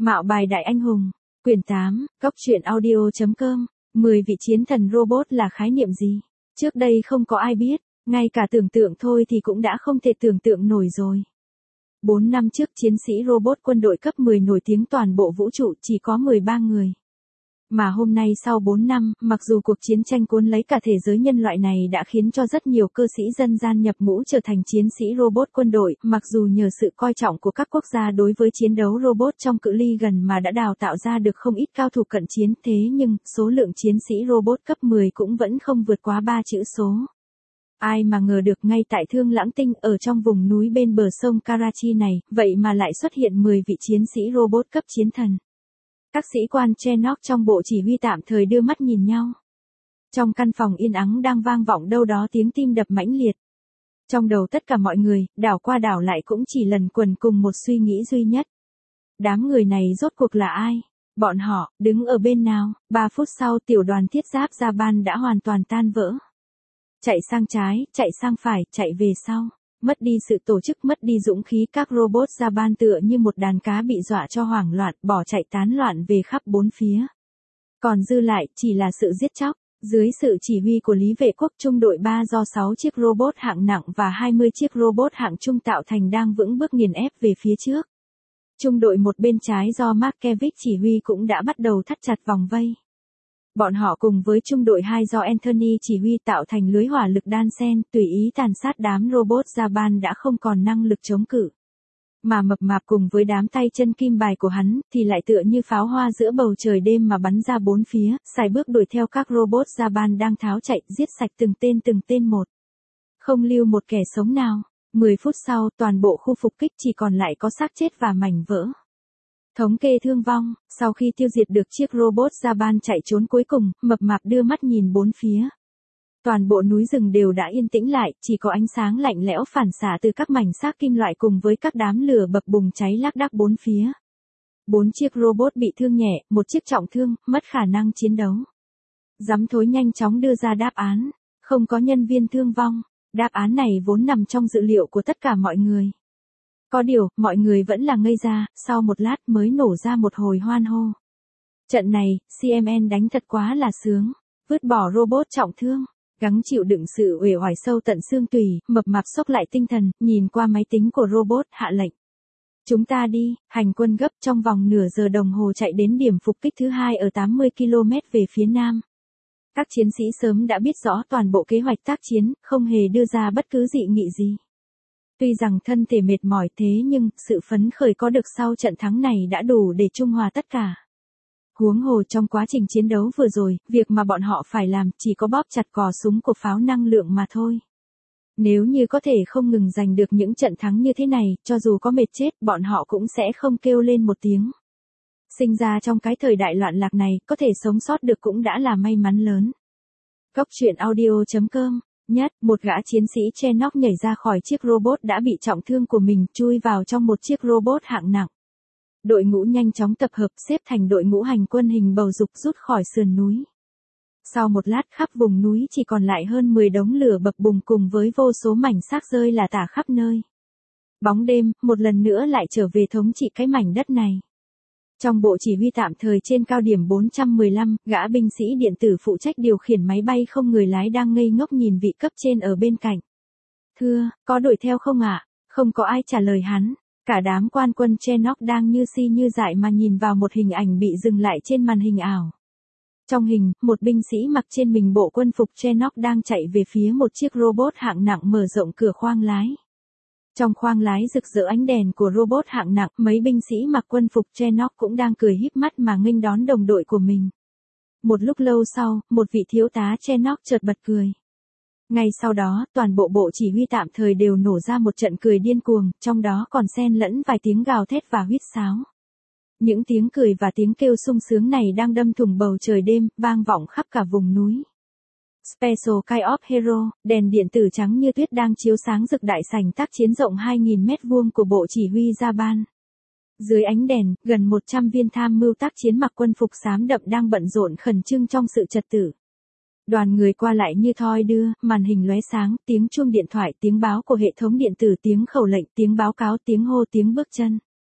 Mạo bài đại anh hùng. Quyển 8, Góc truyện audio.com. 10 vị chiến thần robot là khái niệm gì? Trước đây không có ai biết, ngay cả tưởng tượng thôi thì cũng đã không thể tưởng tượng nổi rồi. 4 năm trước chiến sĩ robot quân đội cấp 10 nổi tiếng toàn bộ vũ trụ chỉ có 13 người. Mà hôm nay sau 4 năm, mặc dù cuộc chiến tranh cuốn lấy cả thế giới nhân loại này đã khiến cho rất nhiều cơ sĩ dân gian nhập ngũ trở thành chiến sĩ robot quân đội, mặc dù nhờ sự coi trọng của các quốc gia đối với chiến đấu robot trong cự ly gần mà đã đào tạo ra được không ít cao thủ cận chiến, thế nhưng, số lượng chiến sĩ robot cấp 10 cũng vẫn không vượt quá 3 chữ số. Ai mà ngờ được ngay tại Thương Lãng Tinh ở trong vùng núi bên bờ sông Karachi này, vậy mà lại xuất hiện 10 vị chiến sĩ robot cấp chiến thần. Các sĩ quan Chenock trong bộ chỉ huy tạm thời đưa mắt nhìn nhau. Trong căn phòng yên ắng đang vang vọng đâu đó tiếng tim đập mãnh liệt. Trong đầu tất cả mọi người, đảo qua đảo lại cũng chỉ lần quần cùng một suy nghĩ duy nhất. Đám người này rốt cuộc là ai? Bọn họ, đứng ở bên nào? 3 phút sau tiểu đoàn thiết giáp Japan đã hoàn toàn tan vỡ. Chạy sang trái, chạy sang phải, chạy về sau. Mất đi sự tổ chức, mất đi dũng khí, các robot Japan tựa như một đàn cá bị dọa cho hoảng loạn, bỏ chạy tán loạn về khắp bốn phía. Còn dư lại chỉ là sự giết chóc. Dưới sự chỉ huy của Lý Vệ Quốc, trung đội 3 do 6 chiếc robot hạng nặng và 20 chiếc robot hạng trung tạo thành đang vững bước nghiền ép về phía trước. Trung đội một bên trái do Markevich chỉ huy cũng đã bắt đầu thắt chặt vòng vây. Bọn họ cùng với trung đội 2 do Anthony chỉ huy tạo thành lưới hỏa lực đan xen, tùy ý tàn sát đám robot Japan đã không còn năng lực chống cự. Mà mập mạp cùng với đám tay chân kim bài của hắn, thì lại tựa như pháo hoa giữa bầu trời đêm mà bắn ra bốn phía, sải bước đuổi theo các robot Japan đang tháo chạy, giết sạch từng tên một. Không lưu một kẻ sống nào. 10 phút sau, toàn bộ khu phục kích chỉ còn lại có xác chết và mảnh vỡ. Thống kê thương vong, sau khi tiêu diệt được chiếc robot Japan chạy trốn cuối cùng, mập mạp đưa mắt nhìn bốn phía. Toàn bộ núi rừng đều đã yên tĩnh lại, chỉ có ánh sáng lạnh lẽo phản xạ từ các mảnh xác kim loại cùng với các đám lửa bập bùng cháy lác đác bốn phía. 4 chiếc robot bị thương nhẹ, 1 chiếc trọng thương, mất khả năng chiến đấu. Giám thối nhanh chóng đưa ra đáp án, không có nhân viên thương vong. Đáp án này vốn nằm trong dự liệu của tất cả mọi người. Có điều, mọi người vẫn là ngây ra, sau một lát mới nổ ra một hồi hoan hô. Trận này, CMN đánh thật quá là sướng, vứt bỏ robot trọng thương, gắng chịu đựng sự uể oải sâu tận xương tủy, mập mạp xốc lại tinh thần, nhìn qua máy tính của robot, hạ lệnh. Chúng ta đi, hành quân gấp trong vòng nửa giờ đồng hồ chạy đến điểm phục kích thứ 2 ở 80 km về phía nam. Các chiến sĩ sớm đã biết rõ toàn bộ kế hoạch tác chiến, không hề đưa ra bất cứ dị nghị gì. Tuy rằng thân thể mệt mỏi thế nhưng, sự phấn khởi có được sau trận thắng này đã đủ để trung hòa tất cả. Huống hồ trong quá trình chiến đấu vừa rồi, việc mà bọn họ phải làm chỉ có bóp chặt cò súng của pháo năng lượng mà thôi. Nếu như có thể không ngừng giành được những trận thắng như thế này, cho dù có mệt chết, bọn họ cũng sẽ không kêu lên một tiếng. Sinh ra trong cái thời đại loạn lạc này, có thể sống sót được cũng đã là may mắn lớn. Góc truyện audio.com. Nhất, một gã chiến sĩ Chenock nhảy ra khỏi chiếc robot đã bị trọng thương của mình, chui vào trong một chiếc robot hạng nặng. Đội ngũ nhanh chóng tập hợp, xếp thành đội ngũ hành quân hình bầu dục rút khỏi sườn núi. Sau một lát khắp vùng núi chỉ còn lại hơn 10 đống lửa bập bùng cùng với vô số mảnh xác rơi lả tả khắp nơi. Bóng đêm, một lần nữa lại trở về thống trị cái mảnh đất này. Trong bộ chỉ huy tạm thời trên cao điểm 415, gã binh sĩ điện tử phụ trách điều khiển máy bay không người lái đang ngây ngốc nhìn vị cấp trên ở bên cạnh. Thưa, có đuổi theo không ạ? Không có ai trả lời hắn. Cả đám quan quân Chenock đang như si như dại mà nhìn vào một hình ảnh bị dừng lại trên màn hình ảo. Trong hình, một binh sĩ mặc trên mình bộ quân phục Chenock đang chạy về phía một chiếc robot hạng nặng mở rộng cửa khoang lái. Trong khoang lái rực rỡ ánh đèn của robot hạng nặng, mấy binh sĩ mặc quân phục Chenock cũng đang cười híp mắt mà nghênh đón đồng đội của mình. Một lúc lâu sau, một vị thiếu tá Chenock chợt bật cười. Ngay sau đó, toàn bộ bộ chỉ huy tạm thời đều nổ ra một trận cười điên cuồng, trong đó còn xen lẫn vài tiếng gào thét và huýt sáo. Những tiếng cười và tiếng kêu sung sướng này đang đâm thủng bầu trời đêm, vang vọng khắp cả vùng núi. Special Kind of Hero, đèn điện tử trắng như tuyết đang chiếu sáng rực đại sảnh tác chiến rộng 2.000 mét vuông của bộ chỉ huy Japan. Dưới ánh đèn, gần 100 viên tham mưu tác chiến mặc quân phục xám đậm đang bận rộn khẩn trương trong sự trật tự. Đoàn người qua lại như thoi đưa, màn hình lóe sáng, tiếng chuông điện thoại, tiếng báo của hệ thống điện tử, tiếng khẩu lệnh, tiếng báo cáo, tiếng hô, tiếng bước chân.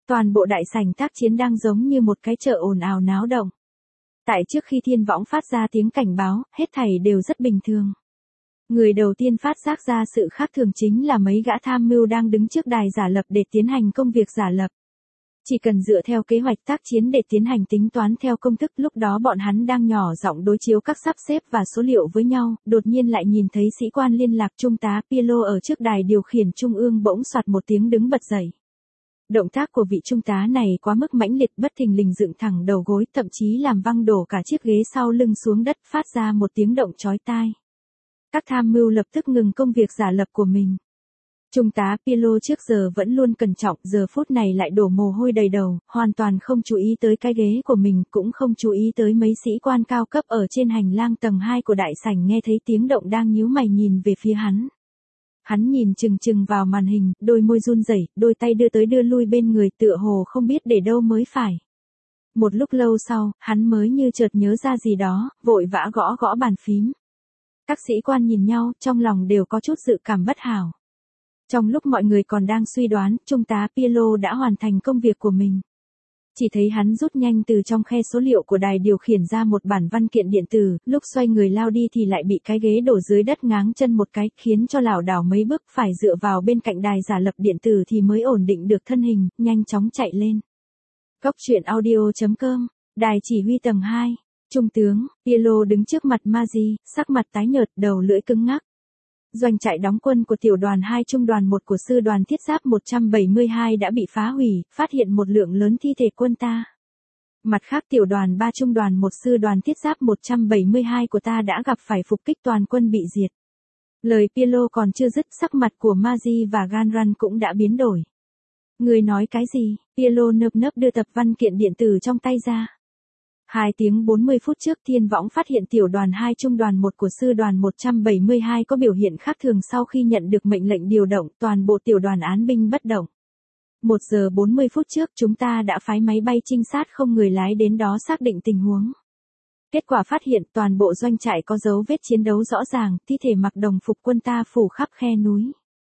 Toàn bộ đại sảnh tác chiến đang giống như một cái chợ ồn ào náo động. Tại trước khi thiên võng phát ra tiếng cảnh báo, hết thảy đều rất bình thường. Người đầu tiên phát giác ra sự khác thường chính là mấy gã tham mưu đang đứng trước đài giả lập để tiến hành công việc giả lập. Chỉ cần dựa theo kế hoạch tác chiến để tiến hành tính toán theo công thức, lúc đó bọn hắn đang nhỏ giọng đối chiếu các sắp xếp và số liệu với nhau, đột nhiên lại nhìn thấy sĩ quan liên lạc trung tá Pielo ở trước đài điều khiển trung ương bỗng soạt một tiếng đứng bật dậy. Động tác của vị trung tá này quá mức mãnh liệt, bất thình lình dựng thẳng đầu gối, thậm chí làm văng đổ cả chiếc ghế sau lưng xuống đất, phát ra một tiếng động chói tai. Các tham mưu lập tức ngừng công việc giả lập của mình. Trung tá Pielo trước giờ vẫn luôn cẩn trọng, giờ phút này lại đổ mồ hôi đầy đầu, hoàn toàn không chú ý tới cái ghế của mình, cũng không chú ý tới mấy sĩ quan cao cấp ở trên hành lang tầng 2 của đại sảnh nghe thấy tiếng động đang nhíu mày nhìn về phía hắn. Hắn nhìn chừng chừng vào màn hình, đôi môi run rẩy, đôi tay đưa tới đưa lui bên người tựa hồ không biết để đâu mới phải. Một lúc lâu sau, hắn mới như chợt nhớ ra gì đó, vội vã gõ gõ bàn phím. Các sĩ quan nhìn nhau, trong lòng đều có chút dự cảm bất hảo. Trong lúc mọi người còn đang suy đoán, trung tá Pielo đã hoàn thành công việc của mình. Chỉ thấy hắn rút nhanh từ trong khe số liệu của đài điều khiển ra một bản văn kiện điện tử, lúc xoay người lao đi thì lại bị cái ghế đổ dưới đất ngáng chân một cái, khiến cho lảo đảo mấy bước, phải dựa vào bên cạnh đài giả lập điện tử thì mới ổn định được thân hình, nhanh chóng chạy lên. Cốc truyện audio.com, đài chỉ huy tầng 2, trung tướng, Pielo đứng trước mặt Maji, sắc mặt tái nhợt, đầu lưỡi cứng ngắc. Doanh trại đóng quân của tiểu đoàn 2 trung đoàn 1 của sư đoàn thiết giáp 172 đã bị phá hủy, phát hiện một lượng lớn thi thể quân ta. Mặt khác tiểu đoàn 3 trung đoàn 1 sư đoàn thiết giáp 172 của ta đã gặp phải phục kích, toàn quân bị diệt. Lời Pielo còn chưa dứt, sắc mặt của Maji và Ganran cũng đã biến đổi. Người nói cái gì? Pielo nơm nớp đưa tập văn kiện điện tử trong tay ra. 2 tiếng 40 phút trước thiên võng phát hiện tiểu đoàn 2 trung đoàn 1 của sư đoàn 172 có biểu hiện khác thường sau khi nhận được mệnh lệnh điều động, toàn bộ tiểu đoàn án binh bất động. 1 giờ 40 phút trước chúng ta đã phái máy bay trinh sát không người lái đến đó xác định tình huống. Kết quả phát hiện toàn bộ doanh trại có dấu vết chiến đấu rõ ràng, thi thể mặc đồng phục quân ta phủ khắp khe núi.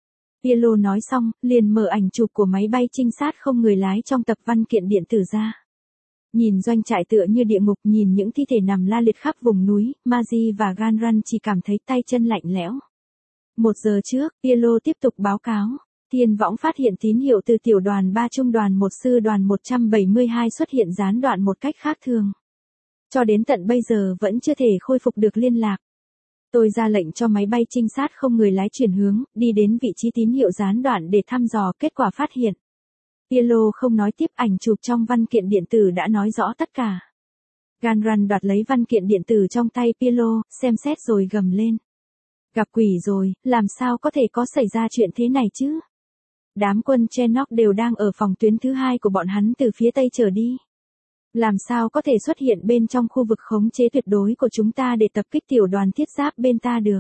Pielo nói xong, liền mở ảnh chụp của máy bay trinh sát không người lái trong tập văn kiện điện tử ra. Nhìn doanh trại tựa như địa ngục, nhìn những thi thể nằm la liệt khắp vùng núi, Maji và Ganran chỉ cảm thấy tay chân lạnh lẽo. 1 giờ trước, Pielo tiếp tục báo cáo. Thiên võng phát hiện tín hiệu từ tiểu đoàn 3 trung đoàn 1 sư đoàn 172 xuất hiện gián đoạn một cách khác thường. Cho đến tận bây giờ vẫn chưa thể khôi phục được liên lạc. Tôi ra lệnh cho máy bay trinh sát không người lái chuyển hướng, đi đến vị trí tín hiệu gián đoạn để thăm dò, kết quả phát hiện. Pielo không nói tiếp, ảnh chụp trong văn kiện điện tử đã nói rõ tất cả. Ganran đoạt lấy văn kiện điện tử trong tay Pielo, xem xét rồi gầm lên. Gặp quỷ rồi, làm sao có thể có xảy ra chuyện thế này chứ? Đám quân Chenock đều đang ở phòng tuyến thứ 2 của bọn hắn từ phía tây trở đi. Làm sao có thể xuất hiện bên trong khu vực khống chế tuyệt đối của chúng ta để tập kích tiểu đoàn thiết giáp bên ta được?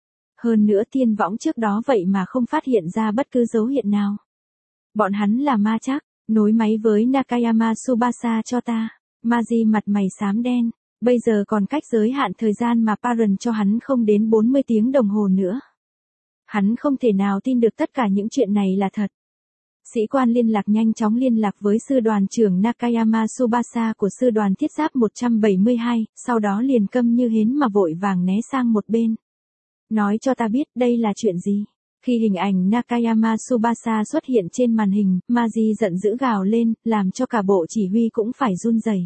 Hơn nữa thiên võng trước đó vậy mà không phát hiện ra bất cứ dấu hiệu nào. Bọn hắn là ma chắc, nối máy với Nakayama Tsubasa cho ta. Maji mặt mày xám đen, bây giờ còn cách giới hạn thời gian mà Parent cho hắn không đến 40 tiếng đồng hồ nữa. Hắn không thể nào tin được tất cả những chuyện này là thật. Sĩ quan liên lạc nhanh chóng liên lạc với sư đoàn trưởng Nakayama Tsubasa của sư đoàn thiết giáp 172, sau đó liền câm như hến mà vội vàng né sang một bên. Nói cho ta biết đây là chuyện gì. Khi hình ảnh Nakayama Tsubasa xuất hiện trên màn hình, Maji giận dữ gào lên, làm cho cả bộ chỉ huy cũng phải run rẩy.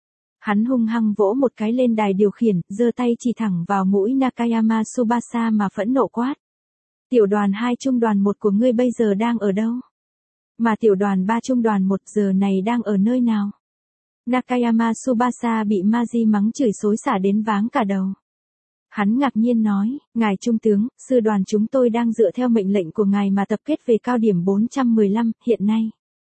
Hắn hung hăng vỗ một cái lên đài điều khiển, giơ tay chỉ thẳng vào mũi Nakayama Tsubasa mà phẫn nộ quát. Tiểu đoàn 2 trung đoàn 1 của ngươi bây giờ đang ở đâu? Mà tiểu đoàn 3 trung đoàn 1 giờ này đang ở nơi nào? Nakayama Tsubasa bị Maji mắng chửi xối xả đến váng cả đầu. Hắn ngạc nhiên nói, ngài trung tướng, sư đoàn chúng tôi đang dựa theo mệnh lệnh của ngài mà tập kết về cao điểm 415, hiện nay.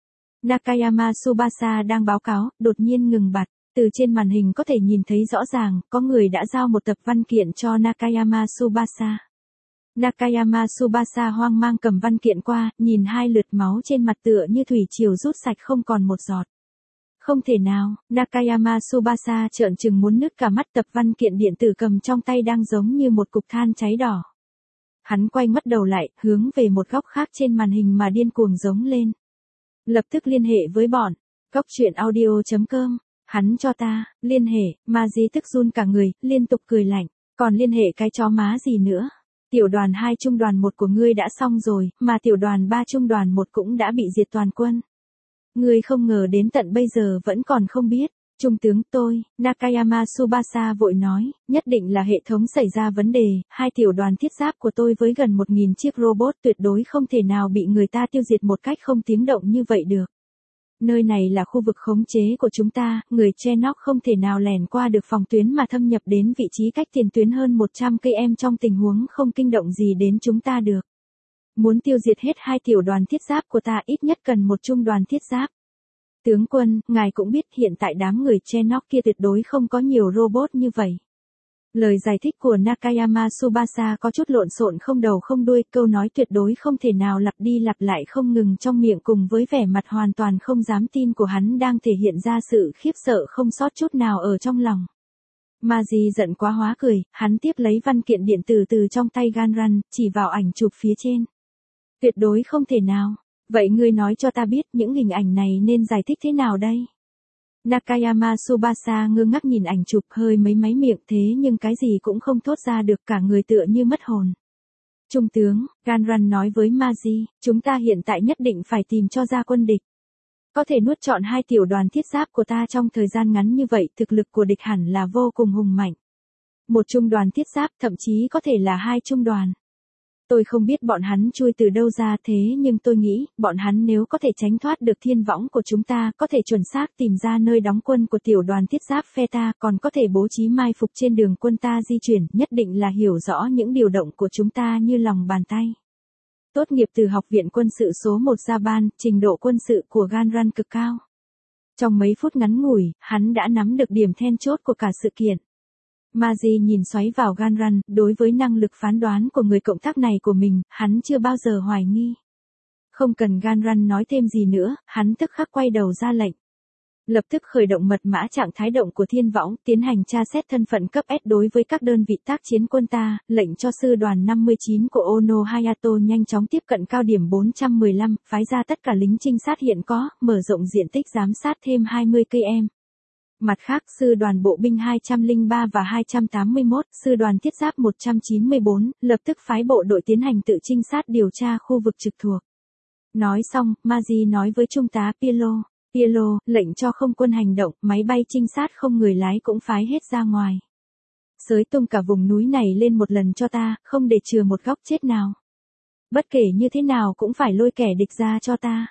Nakayama Tsubasa đang báo cáo, đột nhiên ngừng bặt, từ trên màn hình có thể nhìn thấy rõ ràng, có người đã giao một tập văn kiện cho Nakayama Tsubasa. Nakayama Tsubasa hoang mang cầm văn kiện qua, nhìn 2 lượt máu trên mặt tựa như thủy triều rút sạch không còn một giọt. Không thể nào, Nakayama Tsubasa trợn trừng muốn nứt cả mắt, tập văn kiện điện tử cầm trong tay đang giống như một cục than cháy đỏ. Hắn quay mất đầu lại, hướng về một góc khác trên màn hình mà điên cuồng giống lên. Lập tức liên hệ với bọn. Cóc truyện audio.com. Hắn cho ta, liên hệ, Maji tức run cả người, liên tục cười lạnh. Còn liên hệ cái chó má gì nữa? Tiểu đoàn 2 trung đoàn 1 của ngươi đã xong rồi, mà tiểu đoàn 3 trung đoàn 1 cũng đã bị diệt toàn quân. Ngươi không ngờ đến tận bây giờ vẫn còn không biết. Trung tướng tôi, Nakayama Tsubasa vội nói, nhất định là hệ thống xảy ra vấn đề, hai tiểu đoàn thiết giáp của tôi với gần 1.000 chiếc robot tuyệt đối không thể nào bị người ta tiêu diệt một cách không tiếng động như vậy được. Nơi này là khu vực khống chế của chúng ta, người Chernok không thể nào lẻn qua được phòng tuyến mà thâm nhập đến vị trí cách tiền tuyến hơn 100 km trong tình huống không kinh động gì đến chúng ta được. Muốn tiêu diệt hết hai tiểu đoàn thiết giáp của ta ít nhất cần một trung đoàn thiết giáp. Tướng quân, ngài cũng biết hiện tại đám người Chernok kia tuyệt đối không có nhiều robot như vậy. Lời giải thích của Nakayama Tsubasa có chút lộn xộn không đầu không đuôi, câu nói tuyệt đối không thể nào lặp đi lặp lại không ngừng trong miệng cùng với vẻ mặt hoàn toàn không dám tin của hắn đang thể hiện ra sự khiếp sợ không sót chút nào ở trong lòng. Maji giận quá hóa cười, hắn tiếp lấy văn kiện điện tử từ trong tay Ganran, chỉ vào ảnh chụp phía trên. Tuyệt đối không thể nào. Vậy ngươi nói cho ta biết những hình ảnh này nên giải thích thế nào đây? Nakayama Tsubasa ngơ ngác nhìn ảnh chụp hơi mấy máy miệng thế nhưng cái gì cũng không thốt ra được, cả người tựa như mất hồn. Trung tướng, Ganran nói với Maji, chúng ta hiện tại nhất định phải tìm cho ra quân địch. Có thể nuốt trọn hai tiểu đoàn thiết giáp của ta trong thời gian ngắn như vậy, thực lực của địch hẳn là vô cùng hùng mạnh. Một trung đoàn thiết giáp thậm chí có thể là hai trung đoàn. Tôi không biết bọn hắn chui từ đâu ra thế nhưng tôi nghĩ, bọn hắn nếu có thể tránh thoát được thiên võng của chúng ta, có thể chuẩn xác tìm ra nơi đóng quân của tiểu đoàn thiết giáp phe ta, còn có thể bố trí mai phục trên đường quân ta di chuyển, nhất định là hiểu rõ những điều động của chúng ta như lòng bàn tay. Tốt nghiệp từ Học viện Quân sự số 1 Japan, trình độ quân sự của Ganran cực cao. Trong mấy phút ngắn ngủi, hắn đã nắm được điểm then chốt của cả sự kiện. Maji nhìn xoáy vào Ganran, đối với năng lực phán đoán của người cộng tác này của mình, hắn chưa bao giờ hoài nghi. Không cần Ganran nói thêm gì nữa, hắn tức khắc quay đầu ra lệnh. Lập tức khởi động mật mã trạng thái động của thiên võng, tiến hành tra xét thân phận cấp S đối với các đơn vị tác chiến quân ta, lệnh cho sư đoàn 59 của Ono Hayato nhanh chóng tiếp cận cao điểm 415, phái ra tất cả lính trinh sát hiện có, mở rộng diện tích giám sát thêm 20 km. Mặt khác, sư đoàn bộ binh 203 và 281, sư đoàn thiết giáp 194, lập tức phái bộ đội tiến hành tự trinh sát điều tra khu vực trực thuộc. Nói xong, Maji nói với Trung tá Pielo, lệnh cho không quân hành động, máy bay trinh sát không người lái cũng phái hết ra ngoài. Xới tung cả vùng núi này lên một lần cho ta, không để chừa một góc chết nào. Bất kể như thế nào cũng phải lôi kẻ địch ra cho ta.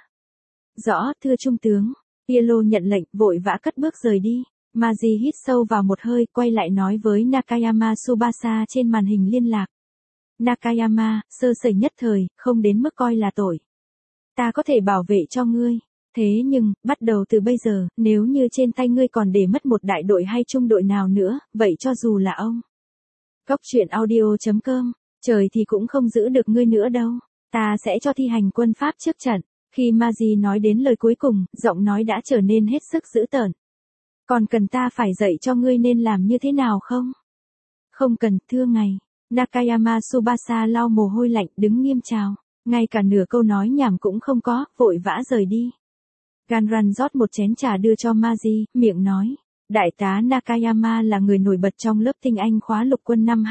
Rõ, thưa Trung tướng. Pielo nhận lệnh, vội vã cất bước rời đi. Maji hít sâu vào một hơi, quay lại nói với Nakayama Tsubasa trên màn hình liên lạc. Nakayama, sơ sẩy nhất thời, không đến mức coi là tội. Ta có thể bảo vệ cho ngươi. Thế nhưng, bắt đầu từ bây giờ, nếu như trên tay ngươi còn để mất một đại đội hay trung đội nào nữa, vậy cho dù là ông. Cóc truyện audio.com, trời thì cũng không giữ được ngươi nữa đâu. Ta sẽ cho thi hành quân pháp trước trận. Khi Maji nói đến lời cuối cùng, giọng nói đã trở nên hết sức dữ tợn. Còn cần ta phải dạy cho ngươi nên làm như thế nào không? Không cần, thưa ngài. Nakayama Tsubasa lau mồ hôi lạnh, đứng nghiêm chào. Ngay cả nửa câu nói nhảm cũng không có, vội vã rời đi. Ganran rót một chén trà đưa cho Maji, miệng nói. Đại tá Nakayama là người nổi bật trong lớp tinh anh khóa lục quân năm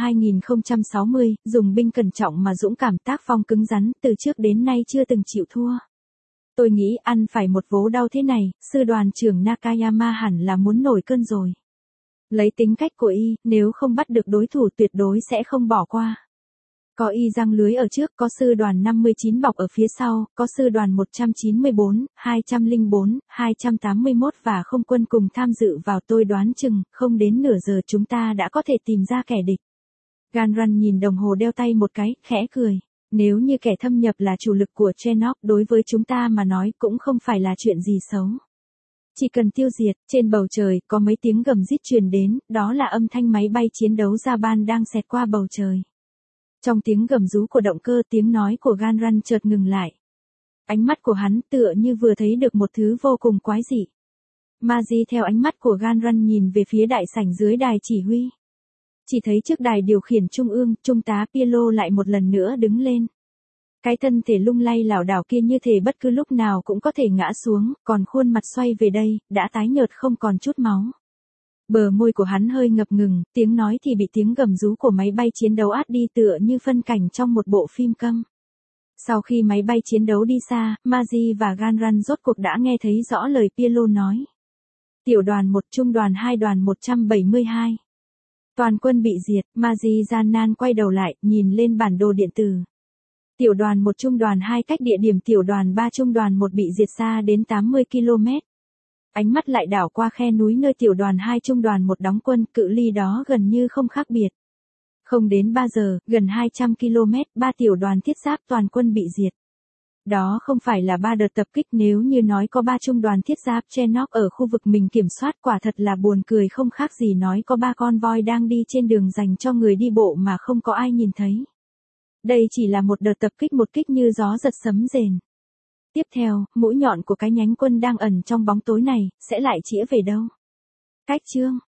2060, dùng binh cẩn trọng mà dũng cảm, tác phong cứng rắn, từ trước đến nay chưa từng chịu thua. Tôi nghĩ ăn phải một vố đau thế này, sư đoàn trưởng Nakayama hẳn là muốn nổi cơn rồi. Lấy tính cách của y, nếu không bắt được đối thủ tuyệt đối sẽ không bỏ qua. Có y giăng lưới ở trước, có sư đoàn 59 bọc ở phía sau, có sư đoàn 194, 204, 281 và không quân cùng tham dự vào, tôi đoán chừng, không đến nửa giờ chúng ta đã có thể tìm ra kẻ địch. Ganran nhìn đồng hồ đeo tay một cái, khẽ cười. Nếu như kẻ thâm nhập là chủ lực của Chernok, đối với chúng ta mà nói cũng không phải là chuyện gì xấu. Chỉ cần tiêu diệt, trên bầu trời có mấy tiếng gầm rít truyền đến, đó là âm thanh máy bay chiến đấu Japan đang xẹt qua bầu trời. Trong tiếng gầm rú của động cơ, tiếng nói của Ganran chợt ngừng lại. Ánh mắt của hắn tựa như vừa thấy được một thứ vô cùng quái dị. Maji theo ánh mắt của Ganran nhìn về phía đại sảnh dưới đài chỉ huy. Chỉ thấy trước đài điều khiển trung ương, Trung tá Pielo lại một lần nữa đứng lên. Cái thân thể lung lay lảo đảo kia như thể bất cứ lúc nào cũng có thể ngã xuống, còn khuôn mặt xoay về đây, đã tái nhợt không còn chút máu. Bờ môi của hắn hơi ngập ngừng, tiếng nói thì bị tiếng gầm rú của máy bay chiến đấu át đi tựa như phân cảnh trong một bộ phim câm. Sau khi máy bay chiến đấu đi xa, Maji và Ganran rốt cuộc đã nghe thấy rõ lời Pielo nói. Tiểu đoàn 1, trung đoàn 2, đoàn 172. Toàn quân bị diệt, Maji gian nan quay đầu lại, nhìn lên bản đồ điện tử. Tiểu đoàn 1, trung đoàn 2 cách địa điểm tiểu đoàn 3, trung đoàn 1 bị diệt xa đến 80 km. Ánh mắt lại đảo qua khe núi nơi tiểu đoàn 2 trung đoàn 1 đóng quân, cự ly đó gần như không khác biệt. Không đến 3 giờ, gần 200 km, 3 tiểu đoàn thiết giáp toàn quân bị diệt. Đó không phải là 3 đợt tập kích, nếu như nói có 3 trung đoàn thiết giáp Chernok ở khu vực mình kiểm soát, quả thật là buồn cười, không khác gì nói có 3 con voi đang đi trên đường dành cho người đi bộ mà không có ai nhìn thấy. Đây chỉ là một đợt tập kích, một kích như gió giật sấm rền. Tiếp theo, mũi nhọn của cái nhánh quân đang ẩn trong bóng tối này, sẽ lại chĩa về đâu? Cách chương